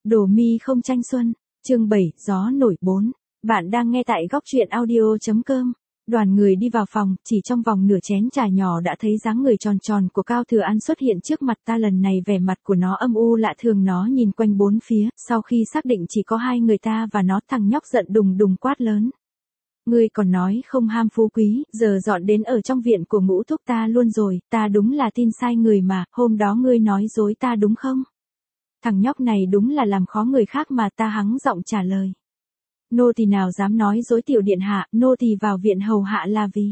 Đồ mi không tranh xuân, chương 7, gió nổi 4. Bạn đang nghe tại góc truyện audio.com. Đoàn người đi vào phòng, chỉ trong vòng nửa chén trà nhỏ đã thấy dáng người tròn tròn của Cao Thừa An xuất hiện trước mặt ta. Lần này vẻ mặt của nó âm u lạ thường, nó nhìn quanh bốn phía, sau khi xác định chỉ có hai người ta và nó, thằng nhóc giận đùng đùng quát lớn. Ngươi còn nói không ham phú quý, giờ dọn đến ở trong viện của Ngũ thúc ta luôn rồi, ta đúng là tin sai người mà, hôm đó ngươi nói dối ta đúng không? Thằng nhóc này đúng là làm khó người khác mà. Ta hắng giọng trả lời. Nô tỳ nào dám nói dối tiểu điện hạ, nô tỳ vào viện hầu hạ là vì.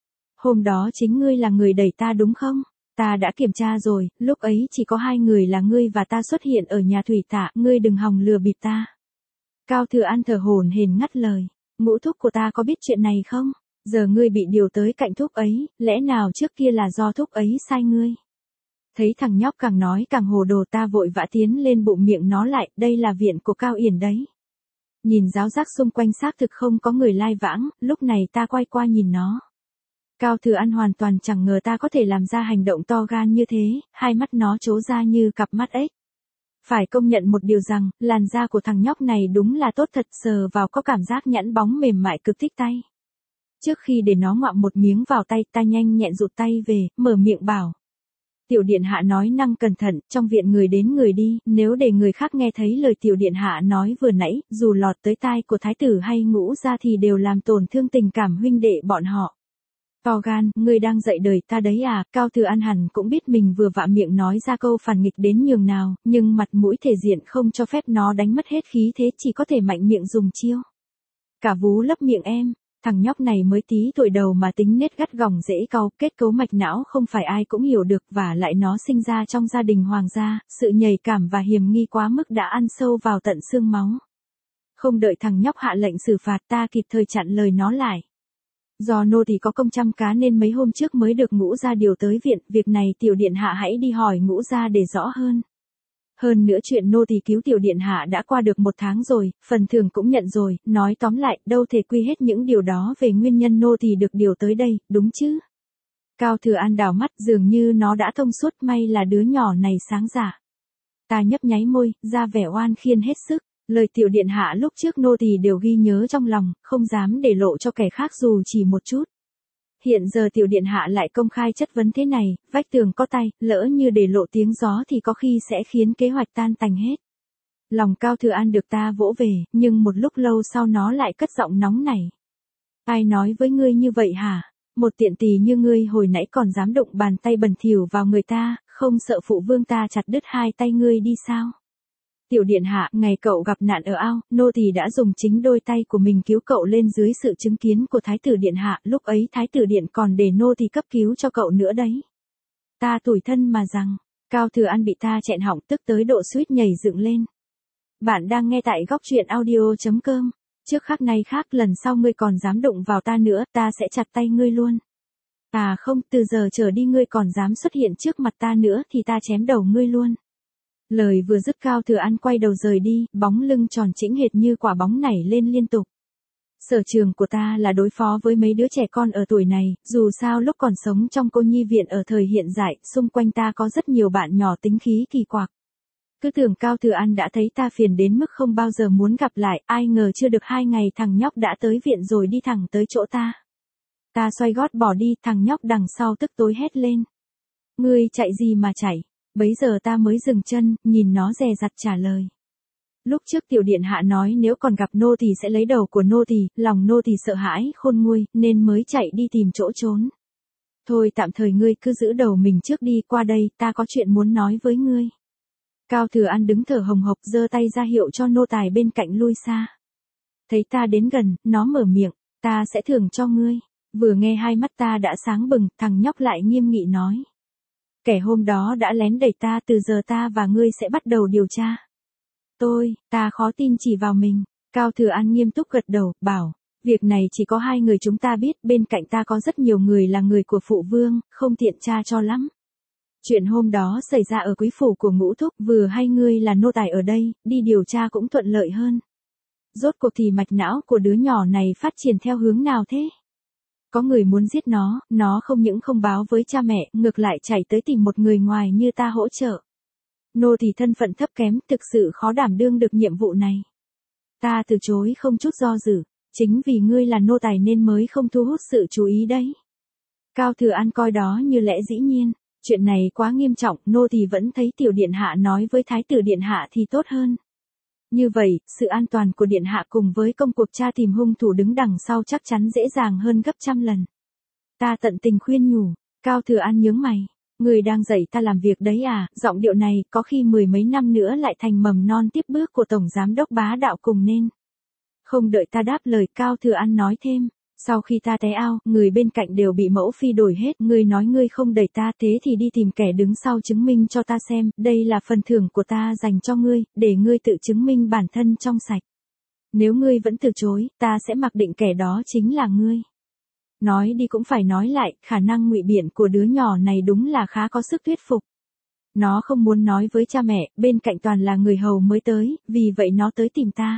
Hôm đó chính ngươi là người đẩy ta đúng không? Ta đã kiểm tra rồi, lúc ấy chỉ có hai người là ngươi và ta xuất hiện ở nhà thủy tạ, ngươi đừng hòng lừa bịp ta. Cao Thừa An thở hổn hển ngắt lời. Ngũ thúc của ta có biết chuyện này không? Giờ ngươi bị điều tới cạnh thúc ấy, lẽ nào trước kia là do thúc ấy sai ngươi? Thấy thằng nhóc càng nói càng hồ đồ, ta vội vã tiến lên bụng miệng nó lại, đây là viện của Cao Yển đấy. Nhìn giáo giác xung quanh xác thực không có người lai vãng, lúc này ta quay qua nhìn nó. Cao Thừa An hoàn toàn chẳng ngờ ta có thể làm ra hành động to gan như thế, hai mắt nó trố ra như cặp mắt ếch. Phải công nhận một điều rằng, làn da của thằng nhóc này đúng là tốt thật, sờ vào có cảm giác nhẵn bóng mềm mại cực thích tay. Trước khi để nó ngoạm một miếng vào tay, ta nhanh nhẹn rụt tay về, mở miệng bảo. Tiểu điện hạ nói năng cẩn thận, trong viện người đến người đi, nếu để người khác nghe thấy lời tiểu điện hạ nói vừa nãy, dù lọt tới tai của thái tử hay Ngũ gia thì đều làm tổn thương tình cảm huynh đệ bọn họ. To gan, ngươi đang dạy đời ta đấy à? Cao Thừa An hẳn cũng biết mình vừa vạ miệng nói ra câu phản nghịch đến nhường nào, nhưng mặt mũi thể diện không cho phép nó đánh mất hết khí thế, chỉ có thể mạnh miệng dùng chiêu. Cả vú lấp miệng em. Thằng nhóc này mới tí tuổi đầu mà tính nết gắt gỏng dễ cau, kết cấu mạch não không phải ai cũng hiểu được, và lại nó sinh ra trong gia đình hoàng gia, sự nhạy cảm và hiềm nghi quá mức đã ăn sâu vào tận xương máu. Không đợi thằng nhóc hạ lệnh xử phạt, ta kịp thời chặn lời nó lại. Do nô thì có công chăm cá nên mấy hôm trước mới được Ngũ gia điều tới viện, việc này tiểu điện hạ hãy đi hỏi Ngũ gia để rõ hơn. Hơn nữa chuyện nô tỳ cứu tiểu điện hạ đã qua được 1 tháng rồi, phần thưởng cũng nhận rồi, nói tóm lại, đâu thể quy hết những điều đó về nguyên nhân nô tỳ được điều tới đây, đúng chứ? Cao Thừa An đảo mắt, dường như nó đã thông suốt, may là đứa nhỏ này sáng dạ. Ta nhấp nháy môi, ra vẻ oan khiên hết sức, lời tiểu điện hạ lúc trước nô tỳ đều ghi nhớ trong lòng, không dám để lộ cho kẻ khác dù chỉ một chút. Hiện giờ tiểu điện hạ lại công khai chất vấn thế này, vách tường có tay, lỡ như để lộ tiếng gió thì có khi sẽ khiến kế hoạch tan tành hết. Lòng Cao Thừa An được ta vỗ về, nhưng một lúc lâu sau nó lại cất giọng nóng nảy. Ai nói với ngươi như vậy hả? Một tiện tỳ như ngươi hồi nãy còn dám đụng bàn tay bẩn thỉu vào người ta, không sợ phụ vương ta chặt đứt hai tay ngươi đi sao? Tiểu điện hạ, ngày cậu gặp nạn ở ao, nô tỳ đã dùng chính đôi tay của mình cứu cậu lên dưới sự chứng kiến của thái tử điện hạ, lúc ấy thái tử điện còn để nô tỳ cấp cứu cho cậu nữa đấy. Ta tủi thân mà rằng, Cao Thừa An bị ta chẹn họng tức tới độ suýt nhảy dựng lên. Bạn đang nghe tại góc truyện audio.com. Trước khác nay khác, lần sau ngươi còn dám đụng vào ta nữa, ta sẽ chặt tay ngươi luôn. À không, từ giờ trở đi ngươi còn dám xuất hiện trước mặt ta nữa thì ta chém đầu ngươi luôn. Lời vừa dứt, Cao Thừa An quay đầu rời đi, bóng lưng tròn chỉnh hệt như quả bóng nảy lên liên tục. Sở trường của ta là đối phó với mấy đứa trẻ con ở tuổi này, dù sao lúc còn sống trong cô nhi viện ở thời hiện đại, xung quanh ta có rất nhiều bạn nhỏ tính khí kỳ quặc. Cứ tưởng Cao Thừa An đã thấy ta phiền đến mức không bao giờ muốn gặp lại, ai ngờ chưa được 2 ngày thằng nhóc đã tới viện rồi đi thẳng tới chỗ ta. Ta xoay gót bỏ đi, thằng nhóc đằng sau tức tối hét lên. Ngươi chạy gì mà chạy? Bấy giờ ta mới dừng chân, nhìn nó dè dặt trả lời. Lúc trước tiểu điện hạ nói nếu còn gặp nô tỳ sẽ lấy đầu của nô tỳ, lòng nô tỳ sợ hãi khôn nguôi, nên mới chạy đi tìm chỗ trốn. Thôi tạm thời ngươi cứ giữ đầu mình trước đi, qua đây, ta có chuyện muốn nói với ngươi. Cao Thừa An đứng thở hồng hộc, giơ tay ra hiệu cho nô tài bên cạnh lui xa. Thấy ta đến gần, nó mở miệng, ta sẽ thưởng cho ngươi. Vừa nghe hai mắt ta đã sáng bừng, thằng nhóc lại nghiêm nghị nói. Kẻ hôm đó đã lén đẩy ta, từ giờ ta và ngươi sẽ bắt đầu điều tra. Ta khó tin chỉ vào mình. Cao Thừa An nghiêm túc gật đầu, bảo, việc này chỉ có 2 người chúng ta biết, bên cạnh ta có rất nhiều người là người của phụ vương, không tiện tra cho lắm. Chuyện hôm đó xảy ra ở quý phủ của Ngũ thúc, vừa hay ngươi là nô tài ở đây, đi điều tra cũng thuận lợi hơn. Rốt cuộc thì mạch não của đứa nhỏ này phát triển theo hướng nào thế? Có người muốn giết nó không những không báo với cha mẹ, ngược lại chạy tới tìm một người ngoài như ta hỗ trợ. Nô tỳ thân phận thấp kém, thực sự khó đảm đương được nhiệm vụ này. Ta từ chối không chút do dự, chính vì ngươi là nô tài nên mới không thu hút sự chú ý đấy. Cao Thừa An coi đó như lẽ dĩ nhiên, chuyện này quá nghiêm trọng, nô tỳ vẫn thấy tiểu điện hạ nói với thái tử điện hạ thì tốt hơn. Như vậy, sự an toàn của điện hạ cùng với công cuộc tra tìm hung thủ đứng đằng sau chắc chắn dễ dàng hơn gấp trăm lần. Ta tận tình khuyên nhủ, Cao Thừa An nhướng mày. Người đang dạy ta làm việc đấy à, giọng điệu này có khi 10 mấy năm nữa lại thành mầm non tiếp bước của Tổng Giám đốc bá đạo cùng nên. Không đợi ta đáp lời, Cao Thừa An nói thêm, sau khi ta té ao, người bên cạnh đều bị mẫu phi đổi hết, ngươi nói ngươi không đẩy ta, thế thì đi tìm kẻ đứng sau chứng minh cho ta xem, đây là phần thưởng của ta dành cho ngươi, để ngươi tự chứng minh bản thân trong sạch. Nếu ngươi vẫn từ chối, ta sẽ mặc định kẻ đó chính là ngươi. Nói đi cũng phải nói lại, khả năng ngụy biện của đứa nhỏ này đúng là khá có sức thuyết phục. Nó không muốn nói với cha mẹ, bên cạnh toàn là người hầu mới tới, vì vậy nó tới tìm ta.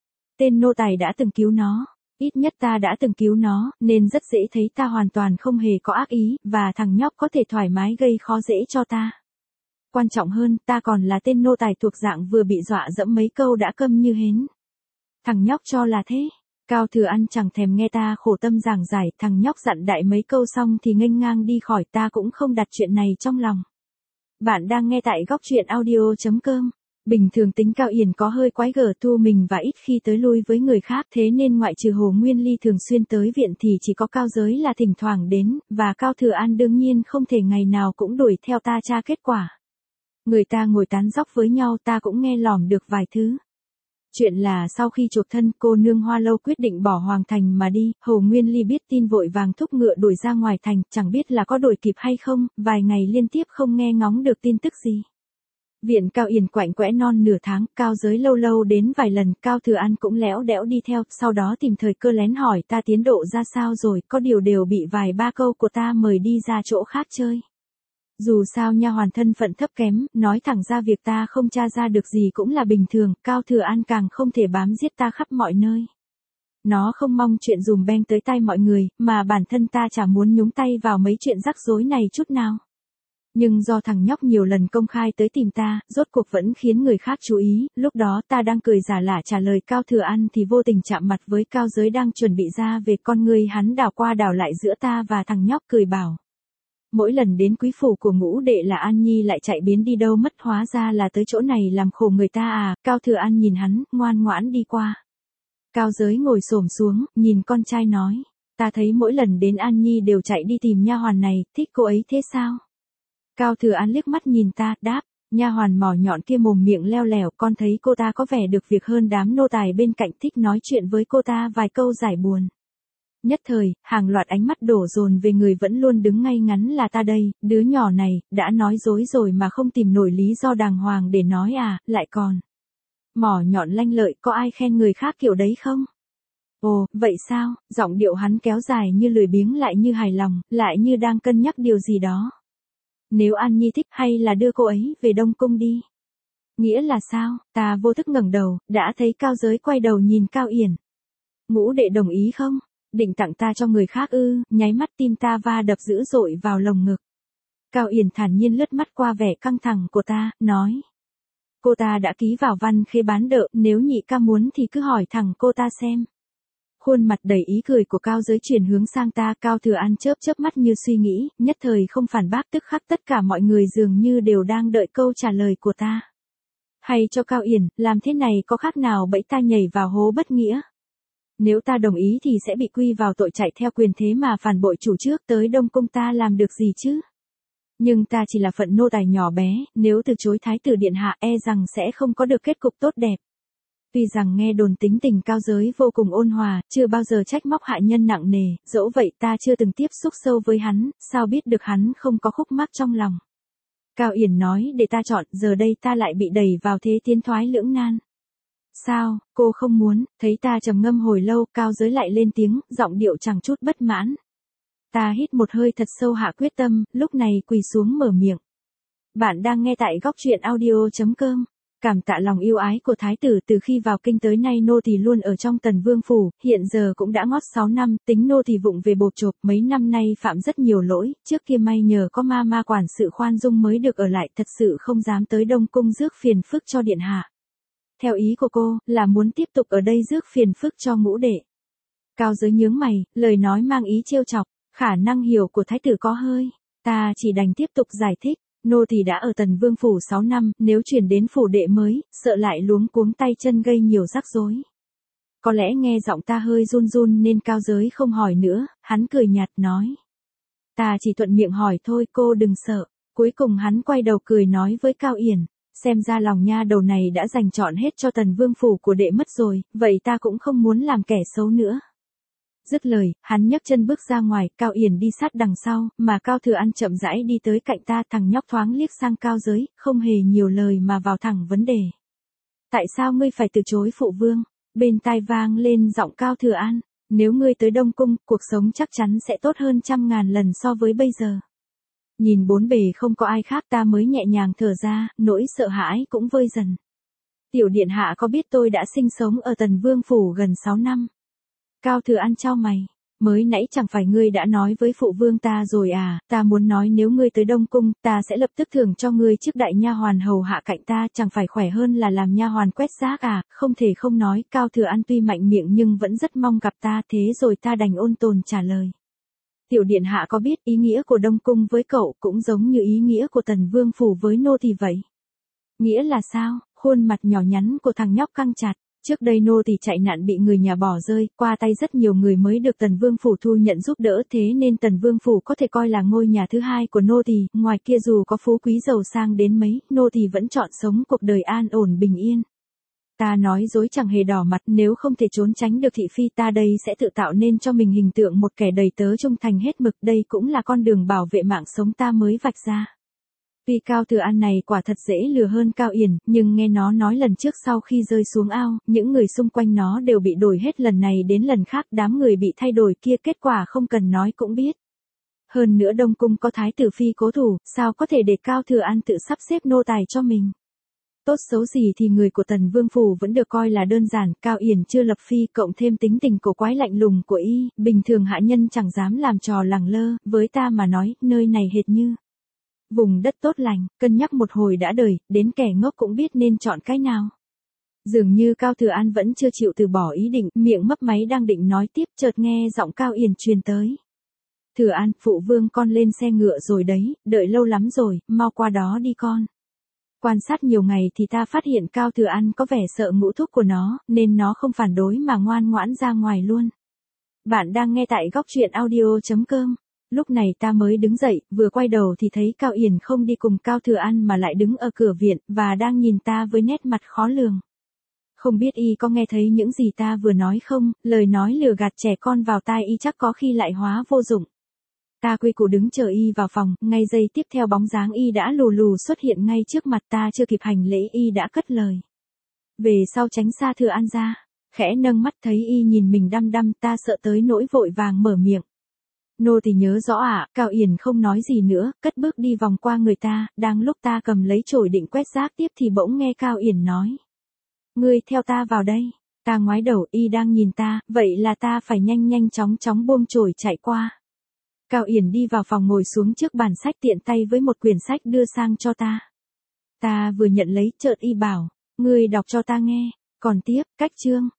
Tên nô tài đã từng cứu nó, ít nhất ta đã từng cứu nó, nên rất dễ thấy ta hoàn toàn không hề có ác ý, và thằng nhóc có thể thoải mái gây khó dễ cho ta. Quan trọng hơn, ta còn là tên nô tài thuộc dạng vừa bị dọa dẫm mấy câu đã câm như hến. Thằng nhóc cho là thế. Cao Thừa An chẳng thèm nghe ta khổ tâm giảng giải, thằng nhóc dặn đại mấy câu xong thì nghênh ngang đi khỏi, ta cũng không đặt chuyện này trong lòng. Bạn đang nghe tại góc truyện audio.com. Bình thường tính Cao Yển có hơi quái gở thu mình và ít khi tới lui với người khác, thế nên ngoại trừ Hồ Nguyên Ly thường xuyên tới viện thì chỉ có Cao Giới là thỉnh thoảng đến, và Cao Thừa An đương nhiên không thể ngày nào cũng đuổi theo ta tra kết quả. Người ta ngồi tán dóc với nhau ta cũng nghe lỏm được vài thứ. Chuyện là sau khi chuộc thân, cô nương Hoa Lâu quyết định bỏ Hoàng Thành mà đi, Hồ Nguyên Ly biết tin vội vàng thúc ngựa đuổi ra ngoài thành, chẳng biết là có đuổi kịp hay không, vài ngày liên tiếp không nghe ngóng được tin tức gì. Viện Cao Yển quạnh quẽ non nửa tháng, Cao Giới lâu lâu đến vài lần, Cao Thừa An cũng lẽo đẽo đi theo, sau đó tìm thời cơ lén hỏi ta tiến độ ra sao rồi, có điều đều bị vài ba câu của ta mời đi ra chỗ khác chơi. Dù sao nha hoàn thân phận thấp kém, nói thẳng ra việc ta không tra ra được gì cũng là bình thường, Cao Thừa An càng không thể bám giết ta khắp mọi nơi. Nó không mong chuyện dùm beng tới tai mọi người, mà bản thân ta chả muốn nhúng tay vào mấy chuyện rắc rối này chút nào. Nhưng do thằng nhóc nhiều lần công khai tới tìm ta, rốt cuộc vẫn khiến người khác chú ý, lúc đó ta đang cười giả lả trả lời Cao Thừa An thì vô tình chạm mặt với Cao Giới đang chuẩn bị ra về, con người hắn đảo qua đảo lại giữa ta và thằng nhóc cười bảo. Mỗi lần đến quý phủ của ngũ đệ là An Nhi lại chạy biến đi đâu mất, hóa ra là tới chỗ này làm khổ người ta à. Cao Thừa An nhìn hắn, ngoan ngoãn đi qua. Cao Giới ngồi xổm xuống, nhìn con trai nói, ta thấy mỗi lần đến An Nhi đều chạy đi tìm nha hoàn này, thích cô ấy thế sao? Cao Thừa An liếc mắt nhìn ta, đáp, nha hoàn mỏ nhọn kia mồm miệng leo lẻo, con thấy cô ta có vẻ được việc hơn đám nô tài bên cạnh, thích nói chuyện với cô ta vài câu giải buồn. Nhất thời, hàng loạt ánh mắt đổ dồn về người vẫn luôn đứng ngay ngắn là ta đây, đứa nhỏ này, đã nói dối rồi mà không tìm nổi lý do đàng hoàng để nói à, lại còn. Mỏ nhọn lanh lợi, có ai khen người khác kiểu đấy không? Ồ, vậy sao, giọng điệu hắn kéo dài như lười biếng lại như hài lòng, lại như đang cân nhắc điều gì đó. Nếu An Nhi thích hay là đưa cô ấy về Đông Cung đi? Nghĩa là sao? Ta vô thức ngẩng đầu, đã thấy Cao Giới quay đầu nhìn Cao Yển. Ngũ đệ đồng ý không? Định tặng ta cho người khác ư? Nháy mắt tim ta va đập dữ dội vào lồng ngực. Cao Yển thản nhiên lướt mắt qua vẻ căng thẳng của ta, nói. Cô ta đã ký vào văn khế bán đợ, nếu nhị ca muốn thì cứ hỏi thẳng cô ta xem. Khuôn mặt đầy ý cười của Cao Giới chuyển hướng sang ta, Cao Thừa An chớp chớp mắt như suy nghĩ, nhất thời không phản bác, tức khắc tất cả mọi người dường như đều đang đợi câu trả lời của ta. Hay cho Cao Yển, làm thế này có khác nào bẫy ta nhảy vào hố bất nghĩa? Nếu ta đồng ý thì sẽ bị quy vào tội chạy theo quyền thế mà phản bội chủ trước, tới Đông Cung ta làm được gì chứ? Nhưng ta chỉ là phận nô tài nhỏ bé, nếu từ chối thái tử điện hạ e rằng sẽ không có được kết cục tốt đẹp. Tuy rằng nghe đồn tính tình Cao Giới vô cùng ôn hòa, chưa bao giờ trách móc hạ nhân nặng nề, dẫu vậy ta chưa từng tiếp xúc sâu với hắn, sao biết được hắn không có khúc mắc trong lòng. Cao Yển nói để ta chọn, giờ đây ta lại bị đẩy vào thế tiến thoái lưỡng nan. Sao, cô không muốn? Thấy ta trầm ngâm hồi lâu, Cao Giới lại lên tiếng, giọng điệu chẳng chút bất mãn. Ta hít một hơi thật sâu hạ quyết tâm, lúc này quỳ xuống mở miệng. Bạn đang nghe tại góc truyện audio.com. Cảm tạ lòng yêu ái của thái tử, từ khi vào kinh tới nay nô tỳ luôn ở trong Tần Vương phủ, hiện giờ cũng đã ngót 6 năm, tính nô tỳ vụng về bộp chộp, mấy năm nay phạm rất nhiều lỗi, trước kia may nhờ có ma quản sự khoan dung mới được ở lại, thật sự không dám tới Đông cung rước phiền phức cho điện hạ. Theo ý của cô, là muốn tiếp tục ở đây rước phiền phức cho ngũ đệ. Cao Giới nhướng mày, lời nói mang ý trêu chọc, khả năng hiểu của thái tử có hơi. Ta chỉ đành tiếp tục giải thích, nô tỳ đã ở Tần Vương phủ 6 năm, nếu chuyển đến phủ đệ mới, sợ lại luống cuống tay chân gây nhiều rắc rối. Có lẽ nghe giọng ta hơi run run nên Cao Giới không hỏi nữa, hắn cười nhạt nói. Ta chỉ thuận miệng hỏi thôi, cô đừng sợ. Cuối cùng hắn quay đầu cười nói với Cao Yển, xem ra lòng nha đầu này đã dành trọn hết cho Tần Vương phủ của đệ mất rồi, vậy ta cũng không muốn làm kẻ xấu nữa. Dứt lời, hắn nhấc chân bước ra ngoài, Cao Yển đi sát đằng sau, mà Cao Thừa An chậm rãi đi tới cạnh ta, thằng nhóc thoáng liếc sang Cao Giới, không hề nhiều lời mà vào thẳng vấn đề. Tại sao ngươi phải từ chối phụ vương? Bên tai vang lên giọng Cao Thừa An, nếu ngươi tới Đông Cung, cuộc sống chắc chắn sẽ tốt hơn 100.000 lần so với bây giờ. Nhìn bốn bề không có ai khác ta mới nhẹ nhàng thở ra, nỗi sợ hãi cũng vơi dần. Tiểu điện hạ có biết tôi đã sinh sống ở Tần Vương phủ gần 6 năm? Cao Thừa An chau mày, mới nãy chẳng phải ngươi đã nói với phụ vương ta rồi à, ta muốn nói nếu ngươi tới Đông Cung, ta sẽ lập tức thưởng cho ngươi chức đại nha hoàn hầu hạ cạnh ta, chẳng phải khỏe hơn là làm nha hoàn quét rác à, không thể không nói, Cao Thừa An tuy mạnh miệng nhưng vẫn rất mong gặp ta, thế rồi ta đành ôn tồn trả lời. Tiểu điện hạ có biết ý nghĩa của Đông Cung với cậu cũng giống như ý nghĩa của Tần Vương phủ với nô tỳ vậy? Nghĩa là sao? Khuôn mặt nhỏ nhắn của thằng nhóc căng chặt. Trước đây nô tỳ chạy nạn bị người nhà bỏ rơi, qua tay rất nhiều người mới được Tần Vương phủ thu nhận giúp đỡ, thế nên Tần Vương phủ có thể coi là ngôi nhà thứ hai của nô tỳ, ngoài kia dù có phú quý giàu sang đến mấy, nô tỳ vẫn chọn sống cuộc đời an ổn bình yên. Ta nói dối chẳng hề đỏ mặt, nếu không thể trốn tránh được thị phi ta đây sẽ tự tạo nên cho mình hình tượng một kẻ đầy tớ trung thành hết mực, đây cũng là con đường bảo vệ mạng sống ta mới vạch ra. Tuy Cao Thừa An này quả thật dễ lừa hơn Cao Yển, nhưng nghe nó nói lần trước sau khi rơi xuống ao, những người xung quanh nó đều bị đổi hết lần này đến lần khác, đám người bị thay đổi kia kết quả không cần nói cũng biết. Hơn nữa Đông Cung có thái tử phi cố thủ, sao có thể để Cao Thừa An tự sắp xếp nô tài cho mình. Tốt xấu gì thì người của Tần Vương phủ vẫn được coi là đơn giản, Cao Yển chưa lập phi, cộng thêm tính tình cổ quái lạnh lùng của y, bình thường hạ nhân chẳng dám làm trò lẳng lơ, với ta mà nói, nơi này hệt như vùng đất tốt lành, cân nhắc một hồi đã đời, đến kẻ ngốc cũng biết nên chọn cái nào. Dường như Cao Thừa An vẫn chưa chịu từ bỏ ý định, miệng mấp máy đang định nói tiếp, chợt nghe giọng Cao Yển truyền tới. Thừa An, phụ vương con lên xe ngựa rồi đấy, đợi lâu lắm rồi, mau qua đó đi con. Quan sát nhiều ngày thì ta phát hiện Cao Thừa An có vẻ sợ ngũ thúc của nó, nên nó không phản đối mà ngoan ngoãn ra ngoài luôn. Bạn đang nghe tại góc truyện audio.com. Lúc này ta mới đứng dậy, vừa quay đầu thì thấy Cao Yển không đi cùng Cao Thừa An mà lại đứng ở cửa viện, và đang nhìn ta với nét mặt khó lường. Không biết y có nghe thấy những gì ta vừa nói không, lời nói lừa gạt trẻ con vào tai y chắc có khi lại hóa vô dụng. Ta quy củ đứng chờ y vào phòng, ngay giây tiếp theo bóng dáng y đã lù lù xuất hiện ngay trước mặt ta, chưa kịp hành lễ y đã cất lời. Về sau tránh xa Thừa An ra, khẽ nâng mắt thấy y nhìn mình đăm đăm, ta sợ tới nỗi vội vàng mở miệng. Nô thì nhớ rõ ạ, Cao Yển không nói gì nữa, cất bước đi vòng qua người ta, đang lúc ta cầm lấy chổi định quét rác tiếp thì bỗng nghe Cao Yển nói. Ngươi theo ta vào đây. Ta ngoái đầu, y đang nhìn ta, vậy là ta phải nhanh nhanh chóng chóng buông chổi chạy qua. Cao Yển đi vào phòng ngồi xuống trước bàn sách tiện tay với một quyển sách đưa sang cho ta. Ta vừa nhận lấy chợt y bảo, ngươi đọc cho ta nghe, còn tiếp, cách chương.